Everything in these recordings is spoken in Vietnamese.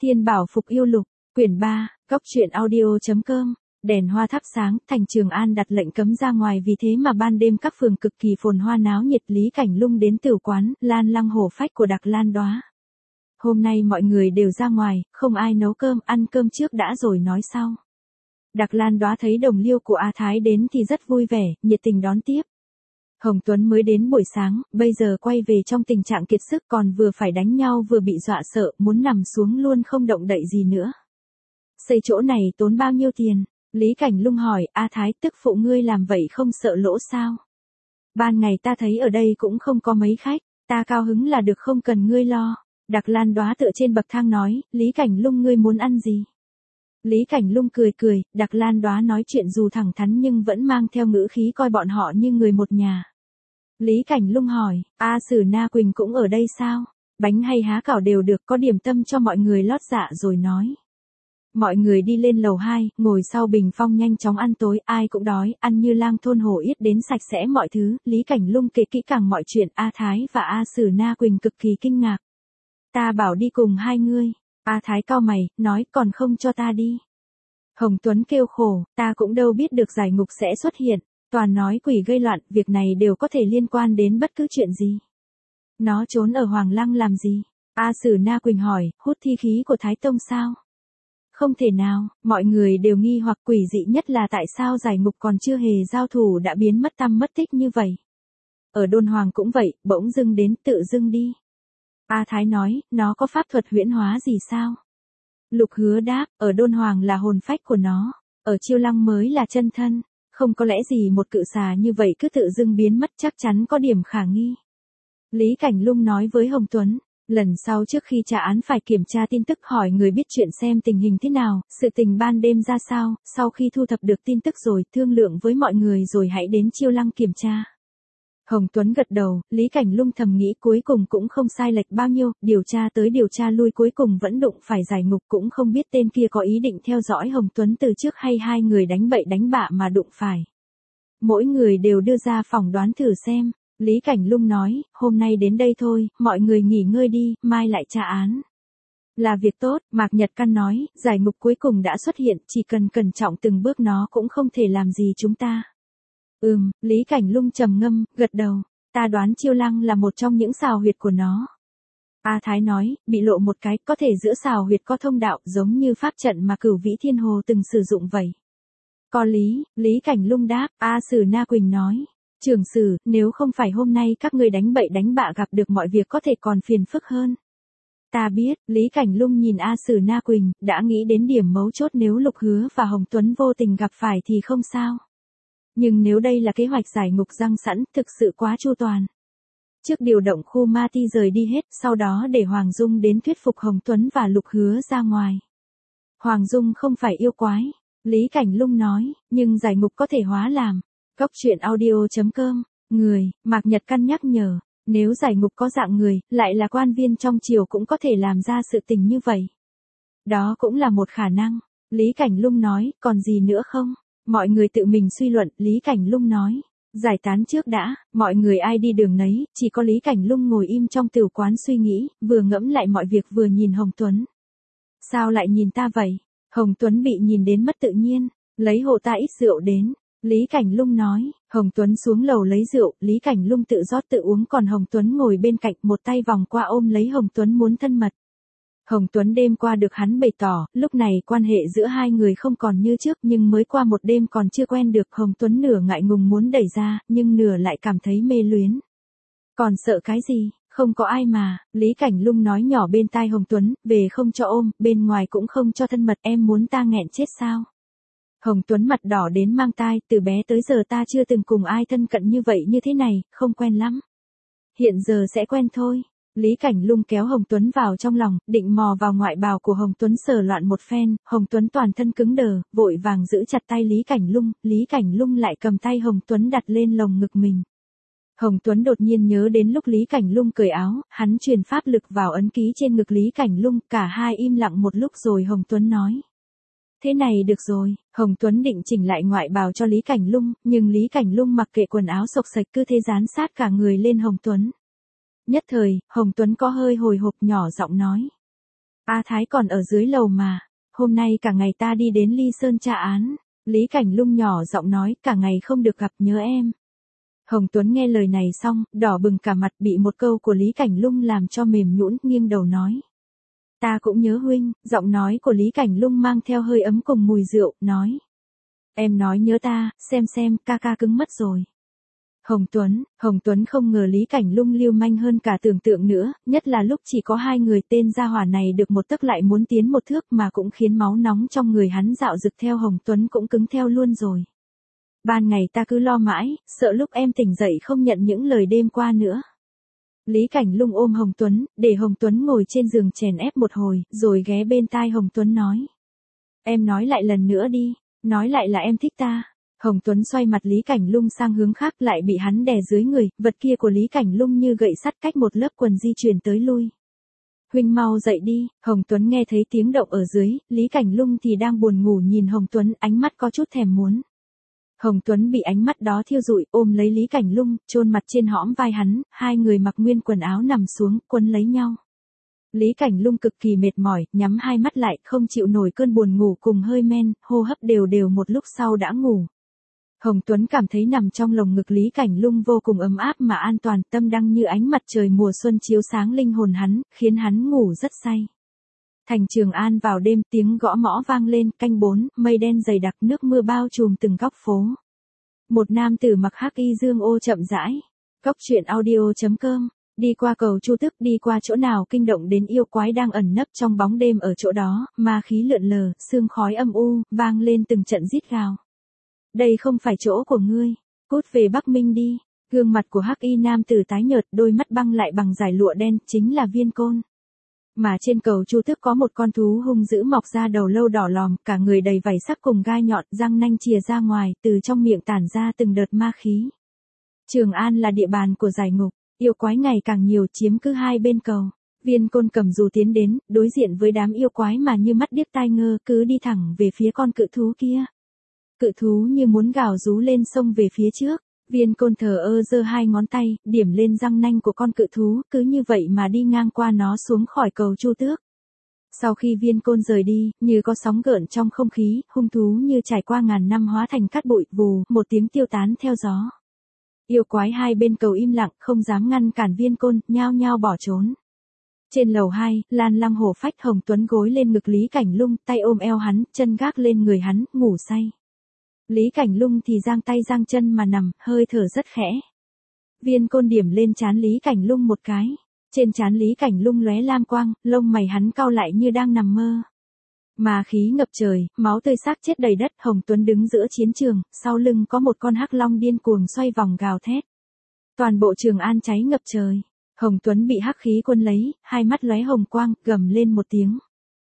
Thiên Bảo Phục Yêu Lục, quyển 3, góc truyện audio.com. Đèn hoa thắp sáng, thành Trường An đặt lệnh cấm ra ngoài, vì thế mà ban đêm các phường cực kỳ phồn hoa náo nhiệt. Lý Cảnh Lung đến tửu quán Lan Lăng Hổ Phách của Đặc Lan Đóa. Hôm nay mọi người đều ra ngoài, không ai nấu cơm, ăn cơm trước đã rồi nói sau. Đặc Lan Đóa thấy đồng liêu của A Thái đến thì rất vui vẻ, nhiệt tình đón tiếp. Hồng Tuấn mới đến buổi sáng, bây giờ quay về trong tình trạng kiệt sức, còn vừa phải đánh nhau vừa bị dọa sợ, muốn nằm xuống luôn không động đậy gì nữa. Xây chỗ này tốn bao nhiêu tiền? Lý Cảnh Lung hỏi. A Thái, tức phụ ngươi làm vậy không sợ lỗ sao? Ban ngày ta thấy ở đây cũng không có mấy khách, ta cao hứng là được, không cần ngươi lo. Đặc Lan Đóa tựa trên bậc thang nói. Lý Cảnh Lung, ngươi muốn ăn gì? Lý Cảnh Lung cười cười. Đặc Lan Đóa nói chuyện dù thẳng thắn nhưng vẫn mang theo ngữ khí coi bọn họ như người một nhà. Lý Cảnh Lung hỏi. A Sử Na Quỳnh cũng ở đây sao? Bánh hay há cảo đều được, có điểm tâm cho mọi người lót dạ rồi nói. Mọi người đi lên lầu 2, ngồi sau bình phong nhanh chóng ăn tối, ai cũng đói, ăn như lang thôn hổ yết, đến sạch sẽ mọi thứ. Lý Cảnh Lung kể kỹ càng mọi chuyện. A Thái và A Sử Na Quỳnh cực kỳ kinh ngạc. Ta bảo đi cùng hai ngươi. A Thái cau mày, nói còn không cho ta đi. Hồng Tuấn kêu khổ, ta cũng đâu biết được giải ngục sẽ xuất hiện, toàn nói quỷ gây loạn, việc này đều có thể liên quan đến bất cứ chuyện gì. Nó trốn ở Hoàng Lăng làm gì? A Sử Na Quỳnh hỏi. Hút thi khí của Thái Tông sao? Không thể nào, mọi người đều nghi hoặc, quỷ dị nhất là tại sao giải ngục còn chưa hề giao thủ đã biến mất tăm mất tích như vậy. Ở Đôn Hoàng cũng vậy, bỗng dưng đến, tự dưng đi. A Thái nói, nó có pháp thuật huyễn hóa gì sao? Lục Hứa đáp, ở Đôn Hoàng là hồn phách của nó, ở Chiêu Lăng mới là chân thân, không có lẽ gì một cự xà như vậy cứ tự dưng biến mất, chắc chắn có điểm khả nghi. Lý Cảnh Lung nói với Hồng Tuấn, lần sau trước khi trả án phải kiểm tra tin tức, hỏi người biết chuyện xem tình hình thế nào, sự tình ban đêm ra sao, sau khi thu thập được tin tức rồi thương lượng với mọi người rồi hãy đến Chiêu Lăng kiểm tra. Hồng Tuấn gật đầu. Lý Cảnh Lung thầm nghĩ cuối cùng cũng không sai lệch bao nhiêu, điều tra tới điều tra lui cuối cùng vẫn đụng phải giải ngục, cũng không biết tên kia có ý định theo dõi Hồng Tuấn từ trước hay hai người đánh bậy đánh bạ mà đụng phải. Mỗi người đều đưa ra phỏng đoán thử xem. Lý Cảnh Lung nói, hôm nay đến đây thôi, mọi người nghỉ ngơi đi, mai lại tra án. Là việc tốt. Mạc Nhật Căn nói, giải ngục cuối cùng đã xuất hiện, chỉ cần cẩn trọng từng bước nó cũng không thể làm gì chúng ta. Lý Cảnh Lung trầm ngâm, gật đầu. Ta đoán Chiêu Lăng là một trong những xào huyệt của nó. A Thái nói, bị lộ một cái, có thể giữa xào huyệt có thông đạo, giống như pháp trận mà Cửu Vĩ Thiên Hồ từng sử dụng vậy. Có lý. Lý Cảnh Lung đáp. A Sử Na Quỳnh nói, trưởng sử, nếu không phải hôm nay các ngươi đánh bậy đánh bạ gặp được, mọi việc có thể còn phiền phức hơn. Ta biết. Lý Cảnh Lung nhìn A Sử Na Quỳnh, đã nghĩ đến điểm mấu chốt, nếu Lục Hứa và Hồng Tuấn vô tình gặp phải thì không sao. Nhưng nếu đây là kế hoạch giải ngục răng sẵn, thực sự quá chu toàn. Trước điều động khu ma ti rời đi hết, sau đó để Hoàng Dung đến thuyết phục Hồng Tuấn và Lục Hứa ra ngoài. Hoàng Dung không phải yêu quái. Lý Cảnh Lung nói, nhưng giải ngục có thể hóa làm. Góc truyện audio.com. Người. Mạc Nhật Căn nhắc nhở, nếu giải ngục có dạng người, lại là quan viên trong triều cũng có thể làm ra sự tình như vậy. Đó cũng là một khả năng. Lý Cảnh Lung nói, còn gì nữa không? Mọi người tự mình suy luận. Lý Cảnh Lung nói, giải tán trước đã, mọi người ai đi đường nấy, chỉ có Lý Cảnh Lung ngồi im trong tửu quán suy nghĩ, vừa ngẫm lại mọi việc vừa nhìn Hồng Tuấn. Sao lại nhìn ta vậy? Hồng Tuấn bị nhìn đến mất tự nhiên, lấy hộ ta ít rượu đến. Lý Cảnh Lung nói. Hồng Tuấn xuống lầu lấy rượu, Lý Cảnh Lung tự rót tự uống, còn Hồng Tuấn ngồi bên cạnh, một tay vòng qua ôm lấy Hồng Tuấn muốn thân mật. Hồng Tuấn đêm qua được hắn bày tỏ, lúc này quan hệ giữa hai người không còn như trước, nhưng mới qua một đêm còn chưa quen được. Hồng Tuấn nửa ngại ngùng muốn đẩy ra, nhưng nửa lại cảm thấy mê luyến. Còn sợ cái gì, không có ai mà. Lý Cảnh Lung nói nhỏ bên tai Hồng Tuấn, về không cho ôm, bên ngoài cũng không cho thân mật, em muốn ta nghẹn chết sao? Hồng Tuấn mặt đỏ đến mang tai, từ bé tới giờ ta chưa từng cùng ai thân cận như vậy như thế này, không quen lắm. Hiện giờ sẽ quen thôi. Lý Cảnh Lung kéo Hồng Tuấn vào trong lòng, định mò vào ngoại bào của Hồng Tuấn sờ loạn một phen, Hồng Tuấn toàn thân cứng đờ, vội vàng giữ chặt tay Lý Cảnh Lung, Lý Cảnh Lung lại cầm tay Hồng Tuấn đặt lên lồng ngực mình. Hồng Tuấn đột nhiên nhớ đến lúc Lý Cảnh Lung cởi áo, hắn truyền pháp lực vào ấn ký trên ngực Lý Cảnh Lung, cả hai im lặng một lúc rồi Hồng Tuấn nói. Thế này được rồi. Hồng Tuấn định chỉnh lại ngoại bào cho Lý Cảnh Lung, nhưng Lý Cảnh Lung mặc kệ quần áo xộc xệch cứ thế dán sát cả người lên Hồng Tuấn. Nhất thời, Hồng Tuấn có hơi hồi hộp, nhỏ giọng nói. A Thái còn ở dưới lầu mà. Hôm nay cả ngày ta đi đến Ly Sơn tra án. Lý Cảnh Lung nhỏ giọng nói, cả ngày không được gặp nhớ em. Hồng Tuấn nghe lời này xong, đỏ bừng cả mặt, bị một câu của Lý Cảnh Lung làm cho mềm nhũn, nghiêng đầu nói. Ta cũng nhớ huynh. Giọng nói của Lý Cảnh Lung mang theo hơi ấm cùng mùi rượu, nói. Em nói nhớ ta, xem, ca ca cứng mất rồi. Hồng Tuấn không ngờ Lý Cảnh Lung lưu manh hơn cả tưởng tượng nữa, nhất là lúc chỉ có hai người, tên gia hỏa này được một tấc lại muốn tiến một thước, mà cũng khiến máu nóng trong người hắn dạo dực theo Hồng Tuấn cũng cứng theo luôn rồi. Ban ngày ta cứ lo mãi, sợ lúc em tỉnh dậy không nhận những lời đêm qua nữa. Lý Cảnh Lung ôm Hồng Tuấn, để Hồng Tuấn ngồi trên giường chèn ép một hồi, rồi ghé bên tai Hồng Tuấn nói. Em nói lại lần nữa đi, nói lại là em thích ta. Hồng Tuấn xoay mặt Lý Cảnh Lung sang hướng khác, lại bị hắn đè dưới người, vật kia của Lý Cảnh Lung như gậy sắt cách một lớp quần di chuyển tới lui. Huynh mau dậy đi. Hồng Tuấn nghe thấy tiếng động ở dưới, Lý Cảnh Lung thì đang buồn ngủ nhìn Hồng Tuấn, ánh mắt có chút thèm muốn. Hồng Tuấn bị ánh mắt đó thiêu rụi, ôm lấy Lý Cảnh Lung, chôn mặt trên hõm vai hắn, hai người mặc nguyên quần áo nằm xuống, quấn lấy nhau. Lý Cảnh Lung cực kỳ mệt mỏi, nhắm hai mắt lại, không chịu nổi cơn buồn ngủ cùng hơi men, hô hấp đều đều, một lúc sau đã ngủ. Hồng Tuấn cảm thấy nằm trong lồng ngực Lý Cảnh Lung vô cùng ấm áp mà an toàn, tâm đăng như ánh mặt trời mùa xuân chiếu sáng linh hồn hắn, khiến hắn ngủ rất say. Thành Trường An vào đêm, tiếng gõ mõ vang lên, canh 4, mây đen dày đặc, nước mưa bao trùm từng góc phố. Một nam tử mặc hắc y dương ô chậm rãi. Cốc truyện audio.com. Đi qua cầu Chu Tức, đi qua chỗ nào kinh động đến yêu quái đang ẩn nấp trong bóng đêm ở chỗ đó, ma khí lượn lờ, sương khói âm u, vang lên từng trận rít gào. Đây không phải chỗ của ngươi, cút về Bắc Minh đi. Gương mặt của hắc y nam tử tái nhợt, đôi mắt băng lại bằng dải lụa đen, chính là Viên Côn. Mà trên cầu Chu Tước có một con thú hung dữ mọc ra đầu lâu đỏ lòm, cả người đầy vảy sắc cùng gai nhọn, răng nanh chìa ra ngoài, từ trong miệng tản ra từng đợt ma khí. Trường An là địa bàn của giải ngục, yêu quái ngày càng nhiều, chiếm cứ hai bên cầu. Viên Côn cầm dù tiến đến, đối diện với đám yêu quái mà như mắt điếc tai ngơ, cứ đi thẳng về phía con cự thú kia. Cự thú như muốn gào rú lên xông về phía trước. Viên Côn thờ ơ giơ hai ngón tay, điểm lên răng nanh của con cự thú, cứ như vậy mà đi ngang qua nó xuống khỏi cầu Chu Tước. Sau khi Viên Côn rời đi, như có sóng gợn trong không khí, hung thú như trải qua ngàn năm hóa thành cát bụi, vù, một tiếng tiêu tán theo gió. Yêu quái hai bên cầu im lặng, không dám ngăn cản Viên Côn, nhao nhao bỏ trốn. Trên lầu 2, Lan Lăng Hổ Phách, Hồng Tuấn gối lên ngực Lý Cảnh Lung, tay ôm eo hắn, chân gác lên người hắn, ngủ say. Lý Cảnh Lung thì giang tay giang chân mà nằm, hơi thở rất khẽ. Viên Côn điểm lên trán Lý Cảnh Lung một cái. Trên trán Lý Cảnh Lung lóe lam quang, lông mày hắn cau lại như đang nằm mơ. Mà khí ngập trời, máu tươi xác chết đầy đất, Hồng Tuấn đứng giữa chiến trường, sau lưng có một con hắc long điên cuồng xoay vòng gào thét. Toàn bộ Trường An cháy ngập trời. Hồng Tuấn bị hắc khí quân lấy, hai mắt lóe hồng quang, gầm lên một tiếng.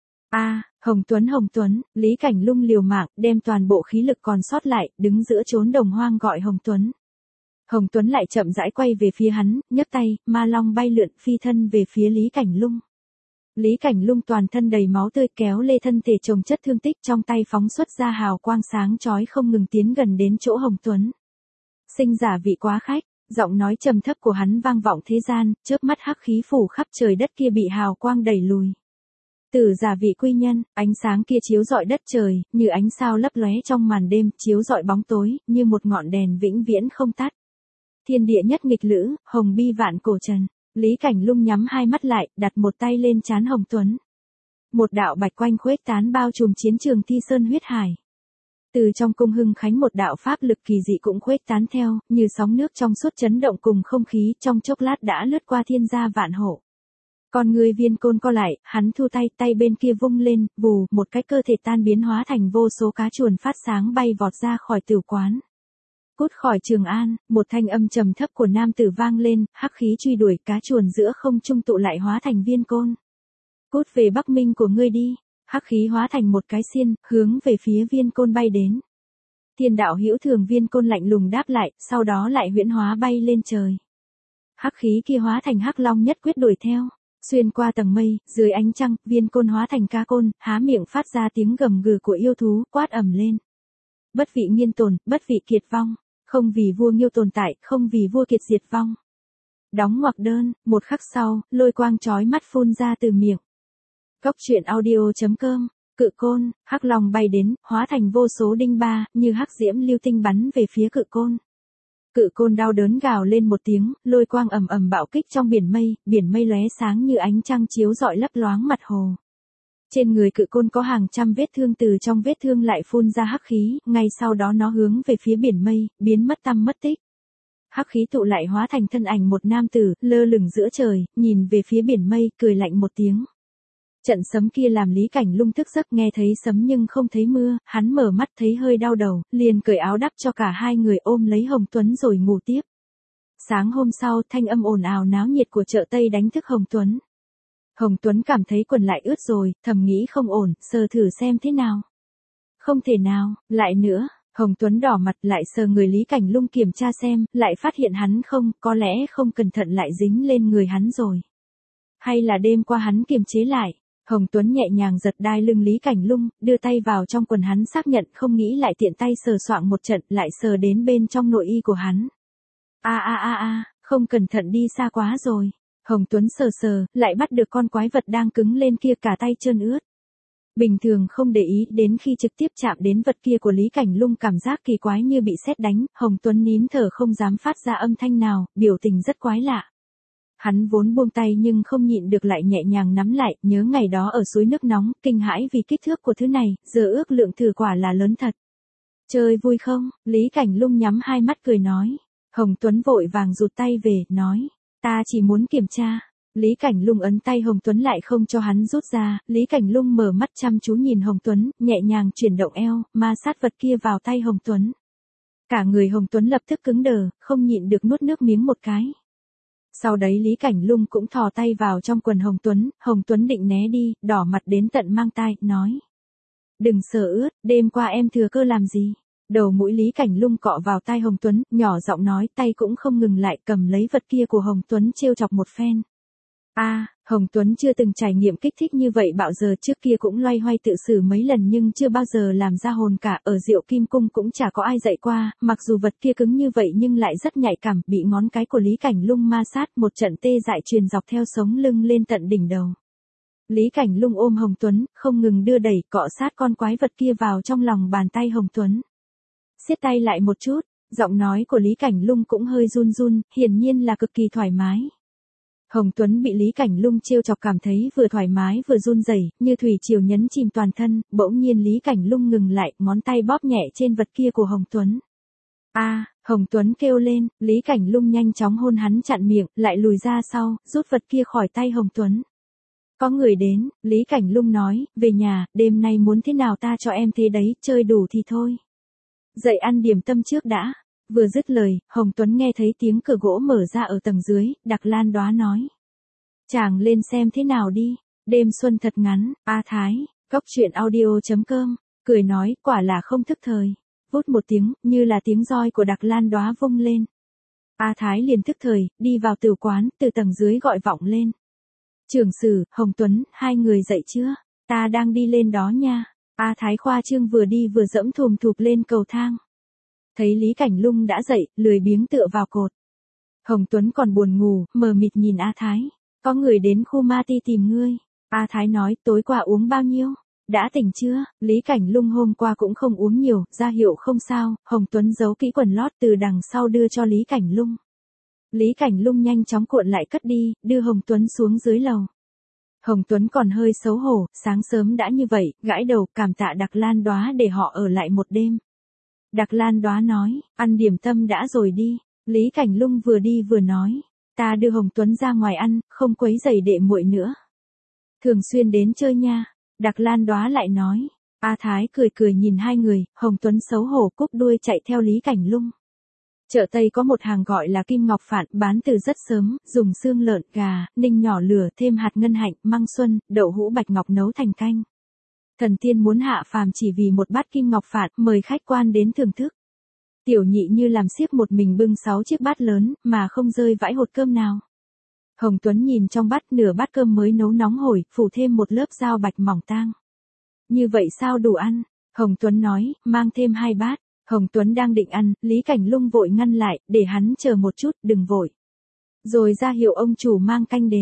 Hồng Tuấn, Lý Cảnh Lung liều mạng, đem toàn bộ khí lực còn sót lại, đứng giữa chốn đồng hoang gọi Hồng Tuấn. Hồng Tuấn lại chậm rãi quay về phía hắn, nhấc tay, ma long bay lượn phi thân về phía Lý Cảnh Lung. Lý Cảnh Lung toàn thân đầy máu tươi, kéo lê thân thể chồng chất thương tích, trong tay phóng xuất ra hào quang sáng chói, không ngừng tiến gần đến chỗ Hồng Tuấn. Sinh giả vị quá khách, giọng nói trầm thấp của hắn vang vọng thế gian, chớp mắt hắc khí phủ khắp trời đất kia bị hào quang đẩy lùi. Tử giả vị quy nhân, ánh sáng kia chiếu rọi đất trời, như ánh sao lấp lóe trong màn đêm, chiếu rọi bóng tối, như một ngọn đèn vĩnh viễn không tắt. Thiên địa nhất nghịch lữ, hồng bi vạn cổ trần. Lý Cảnh Lung nhắm hai mắt lại, đặt một tay lên trán Hồng Tuấn. Một đạo bạch quanh khuếch tán bao trùm chiến trường Thi Sơn huyết hải. Từ trong cung Hưng Khánh một đạo pháp lực kỳ dị cũng khuếch tán theo, như sóng nước trong suốt chấn động cùng không khí, trong chốc lát đã lướt qua thiên gia vạn hộ. Con người Viên Côn co lại, hắn thu tay, tay bên kia vung lên, vù, một cái cơ thể tan biến hóa thành vô số cá chuồn phát sáng bay vọt ra khỏi tử quán. Cút khỏi Trường An, một thanh âm trầm thấp của nam tử vang lên, hắc khí truy đuổi, cá chuồn giữa không trung tụ lại hóa thành Viên Côn. Cút về Bắc Minh của ngươi đi. Hắc khí hóa thành một cái xiên, hướng về phía Viên Côn bay đến. Thiên đạo hữu thường, Viên Côn lạnh lùng đáp lại, sau đó lại huyễn hóa bay lên trời. Hắc khí kia hóa thành hắc long nhất quyết đuổi theo. Xuyên qua tầng mây, dưới ánh trăng, Viên Côn hóa thành cá côn, há miệng phát ra tiếng gầm gừ của yêu thú, quát ầm lên. Bất vị nghiên tồn, bất vị kiệt vong. Không vì vua Nghiêu tồn tại, không vì vua kiệt diệt vong. Đóng ngoặc đơn, một khắc sau, lôi quang chói mắt phun ra từ miệng. Cốc truyện audio.com, Cự Côn, hắc long bay đến, hóa thành vô số đinh ba, như hắc diễm lưu tinh bắn về phía Cự Côn. Cự Côn đau đớn gào lên một tiếng, lôi quang ầm ầm bạo kích trong biển mây lóe sáng như ánh trăng chiếu rọi lấp loáng mặt hồ. Trên người Cự Côn có hàng trăm vết thương, từ trong vết thương lại phun ra hắc khí, ngay sau đó nó hướng về phía biển mây, biến mất tăm mất tích. Hắc khí tụ lại hóa thành thân ảnh một nam tử, lơ lửng giữa trời, nhìn về phía biển mây, cười lạnh một tiếng. Trận sấm kia làm Lý Cảnh Lung thức giấc, nghe thấy sấm nhưng không thấy mưa, hắn mở mắt thấy hơi đau đầu, liền cởi áo đắp cho cả hai người, ôm lấy Hồng Tuấn rồi ngủ tiếp. Sáng hôm sau, thanh âm ồn ào náo nhiệt của chợ Tây đánh thức Hồng Tuấn. Hồng Tuấn cảm thấy quần lại ướt rồi, thầm nghĩ không ổn, sờ thử xem thế nào. Không thể nào, lại nữa. Hồng Tuấn đỏ mặt, lại sờ người Lý Cảnh Lung kiểm tra xem, lại phát hiện hắn không, có lẽ không cẩn thận lại dính lên người hắn rồi. Hay là đêm qua hắn kiềm chế lại. Hồng Tuấn nhẹ nhàng giật đai lưng Lý Cảnh Lung, đưa tay vào trong quần hắn xác nhận, không nghĩ lại tiện tay sờ soạng một trận, lại sờ đến bên trong nội y của hắn. Không cẩn thận đi xa quá rồi. Hồng Tuấn sờ, lại bắt được con quái vật đang cứng lên kia, cả tay trơn ướt. Bình thường không để ý, đến khi trực tiếp chạm đến vật kia của Lý Cảnh Lung cảm giác kỳ quái như bị sét đánh, Hồng Tuấn nín thở không dám phát ra âm thanh nào, biểu tình rất quái lạ. Hắn vốn buông tay nhưng không nhịn được lại nhẹ nhàng nắm lại, nhớ ngày đó ở suối nước nóng, kinh hãi vì kích thước của thứ này, giờ ước lượng thử quả là lớn thật. Chơi vui không? Lý Cảnh Lung nhắm hai mắt cười nói. Hồng Tuấn vội vàng rụt tay về, nói, ta chỉ muốn kiểm tra. Lý Cảnh Lung ấn tay Hồng Tuấn lại không cho hắn rút ra, Lý Cảnh Lung mở mắt chăm chú nhìn Hồng Tuấn, nhẹ nhàng chuyển động eo, ma sát vật kia vào tay Hồng Tuấn. Cả người Hồng Tuấn lập tức cứng đờ, không nhịn được nuốt nước miếng một cái. Sau đấy Lý Cảnh Lung cũng thò tay vào trong quần Hồng Tuấn định né đi, đỏ mặt đến tận mang tai, nói. Đừng sờ ướt, đêm qua em thừa cơ làm gì? Đầu mũi Lý Cảnh Lung cọ vào tai Hồng Tuấn, nhỏ giọng nói, tay cũng không ngừng lại, cầm lấy vật kia của Hồng Tuấn trêu chọc một phen. Hồng Tuấn chưa từng trải nghiệm kích thích như vậy bao giờ, trước kia cũng loay hoay tự xử mấy lần nhưng chưa bao giờ làm ra hồn cả, ở Diệu Kim Cung cũng chả có ai dạy qua, mặc dù vật kia cứng như vậy nhưng lại rất nhạy cảm, bị ngón cái của Lý Cảnh Lung ma sát, một trận tê dại truyền dọc theo sống lưng lên tận đỉnh đầu. Lý Cảnh Lung ôm Hồng Tuấn, không ngừng đưa đẩy, cọ sát con quái vật kia vào trong lòng bàn tay Hồng Tuấn. Siết tay lại một chút, giọng nói của Lý Cảnh Lung cũng hơi run run, hiển nhiên là cực kỳ thoải mái. Hồng Tuấn bị Lý Cảnh Lung trêu chọc cảm thấy vừa thoải mái vừa run rẩy, như thủy triều nhấn chìm toàn thân, bỗng nhiên Lý Cảnh Lung ngừng lại, ngón tay bóp nhẹ trên vật kia của Hồng Tuấn. Hồng Tuấn kêu lên, Lý Cảnh Lung nhanh chóng hôn hắn chặn miệng, lại lùi ra sau, rút vật kia khỏi tay Hồng Tuấn. Có người đến, Lý Cảnh Lung nói, về nhà, đêm nay muốn thế nào ta cho em thế đấy, chơi đủ thì thôi. Dậy ăn điểm tâm trước đã. Vừa dứt lời, Hồng Tuấn nghe thấy tiếng cửa gỗ mở ra ở tầng dưới, Đặc Lan Đóa nói. Chàng lên xem thế nào đi, đêm xuân thật ngắn, A Thái, Cốc truyện audio.com, cười nói, quả là không thức thời. Vút một tiếng, như là tiếng roi của Đặc Lan Đóa vung lên. A Thái liền thức thời, đi vào tử quán, từ tầng dưới gọi vọng lên. Trưởng sử, Hồng Tuấn, hai người dậy chưa? Ta đang đi lên đó nha. A Thái khoa trương vừa đi vừa dẫm thùm thụp lên cầu thang. Thấy Lý Cảnh Lung đã dậy, lười biếng tựa vào cột. Hồng Tuấn còn buồn ngủ, mờ mịt nhìn A Thái. Có người đến khu ma ti tìm ngươi. A Thái nói, tối qua uống bao nhiêu? Đã tỉnh chưa? Lý Cảnh Lung hôm qua cũng không uống nhiều, ra hiệu không sao. Hồng Tuấn giấu kỹ quần lót từ đằng sau đưa cho Lý Cảnh Lung. Lý Cảnh Lung nhanh chóng cuộn lại cất đi, đưa Hồng Tuấn xuống dưới lầu. Hồng Tuấn còn hơi xấu hổ, sáng sớm đã như vậy, gãi đầu, cảm tạ Đặc Lan Đóa để họ ở lại một đêm. Đặc Lan Đóa nói, ăn điểm tâm đã rồi đi. Lý Cảnh Lung vừa đi vừa nói, ta đưa Hồng Tuấn ra ngoài ăn, không quấy rầy đệ muội nữa. Thường xuyên đến chơi nha. Đặc Lan Đóa lại nói. A Thái cười cười nhìn hai người, Hồng Tuấn xấu hổ cúp đuôi chạy theo Lý Cảnh Lung. Chợ Tây có một hàng gọi là Kim Ngọc Phạn, bán từ rất sớm, dùng xương lợn, gà, ninh nhỏ lửa, thêm hạt ngân hạnh, măng xuân, đậu hũ bạch ngọc nấu thành canh. Thần tiên muốn hạ phàm chỉ vì một bát Kim Ngọc Phạn, mời khách quan đến thưởng thức. Tiểu nhị như làm xiếc một mình bưng 6 chiếc bát lớn, mà không rơi vãi hột cơm nào. Hồng Tuấn nhìn trong bát, nửa bát cơm mới nấu nóng hổi, phủ thêm một lớp rau bạch mỏng tang. Như vậy sao đủ ăn? Hồng Tuấn nói, mang thêm 2 bát. Hồng Tuấn đang định ăn, Lý Cảnh Lung vội ngăn lại, để hắn chờ một chút, đừng vội. Rồi ra hiệu ông chủ mang canh đến.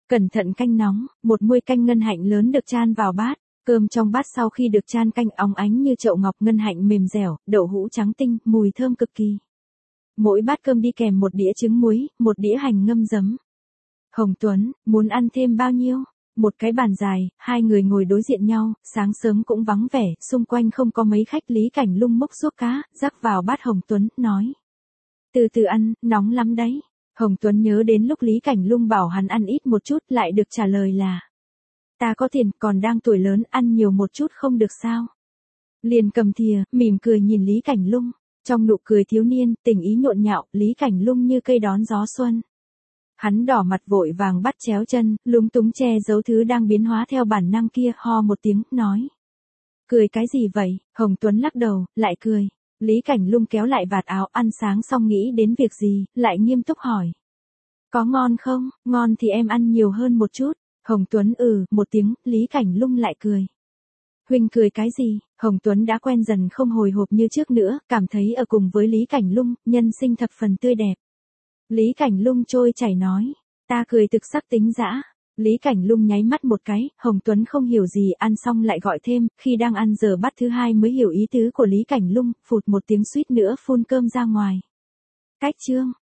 Cẩn thận canh nóng, một muôi canh ngân hạnh lớn được chan vào bát. Cơm trong bát sau khi được chan canh óng ánh như chậu ngọc, ngân hạnh mềm dẻo, đậu hũ trắng tinh, mùi thơm cực kỳ. Mỗi bát cơm đi kèm một đĩa trứng muối, một đĩa hành ngâm giấm. Hồng Tuấn, muốn ăn thêm bao nhiêu? Một cái bàn dài, hai người ngồi đối diện nhau, sáng sớm cũng vắng vẻ, xung quanh không có mấy khách. Lý Cảnh Lung múc ruốc cá, rắc vào bát Hồng Tuấn, nói. Từ từ ăn, nóng lắm đấy. Hồng Tuấn nhớ đến lúc Lý Cảnh Lung bảo hắn ăn ít một chút, lại được trả lời là. Ta có tiền, còn đang tuổi lớn, ăn nhiều một chút không được sao? Liền cầm thìa, mỉm cười nhìn Lý Cảnh Lung. Trong nụ cười thiếu niên, tình ý nhộn nhạo, Lý Cảnh Lung như cây đón gió xuân. Hắn đỏ mặt vội vàng bắt chéo chân, lúng túng che giấu thứ đang biến hóa theo bản năng kia, ho một tiếng, nói. Cười cái gì vậy? Hồng Tuấn lắc đầu, lại cười. Lý Cảnh Lung kéo lại vạt áo, ăn sáng xong nghĩ đến việc gì, lại nghiêm túc hỏi. Có ngon không? Ngon thì em ăn nhiều hơn một chút. Hồng Tuấn một tiếng, Lý Cảnh Lung lại cười. Huynh cười cái gì? Hồng Tuấn đã quen dần không hồi hộp như trước nữa, cảm thấy ở cùng với Lý Cảnh Lung, nhân sinh thập phần tươi đẹp. Lý Cảnh Lung trôi chảy nói, ta cười thực sắc tính dã. Lý Cảnh Lung nháy mắt một cái, Hồng Tuấn không hiểu gì, ăn xong lại gọi thêm, khi đang ăn giờ bát thứ hai mới hiểu ý tứ của Lý Cảnh Lung, phụt một tiếng suýt nữa phun cơm ra ngoài. Cách chương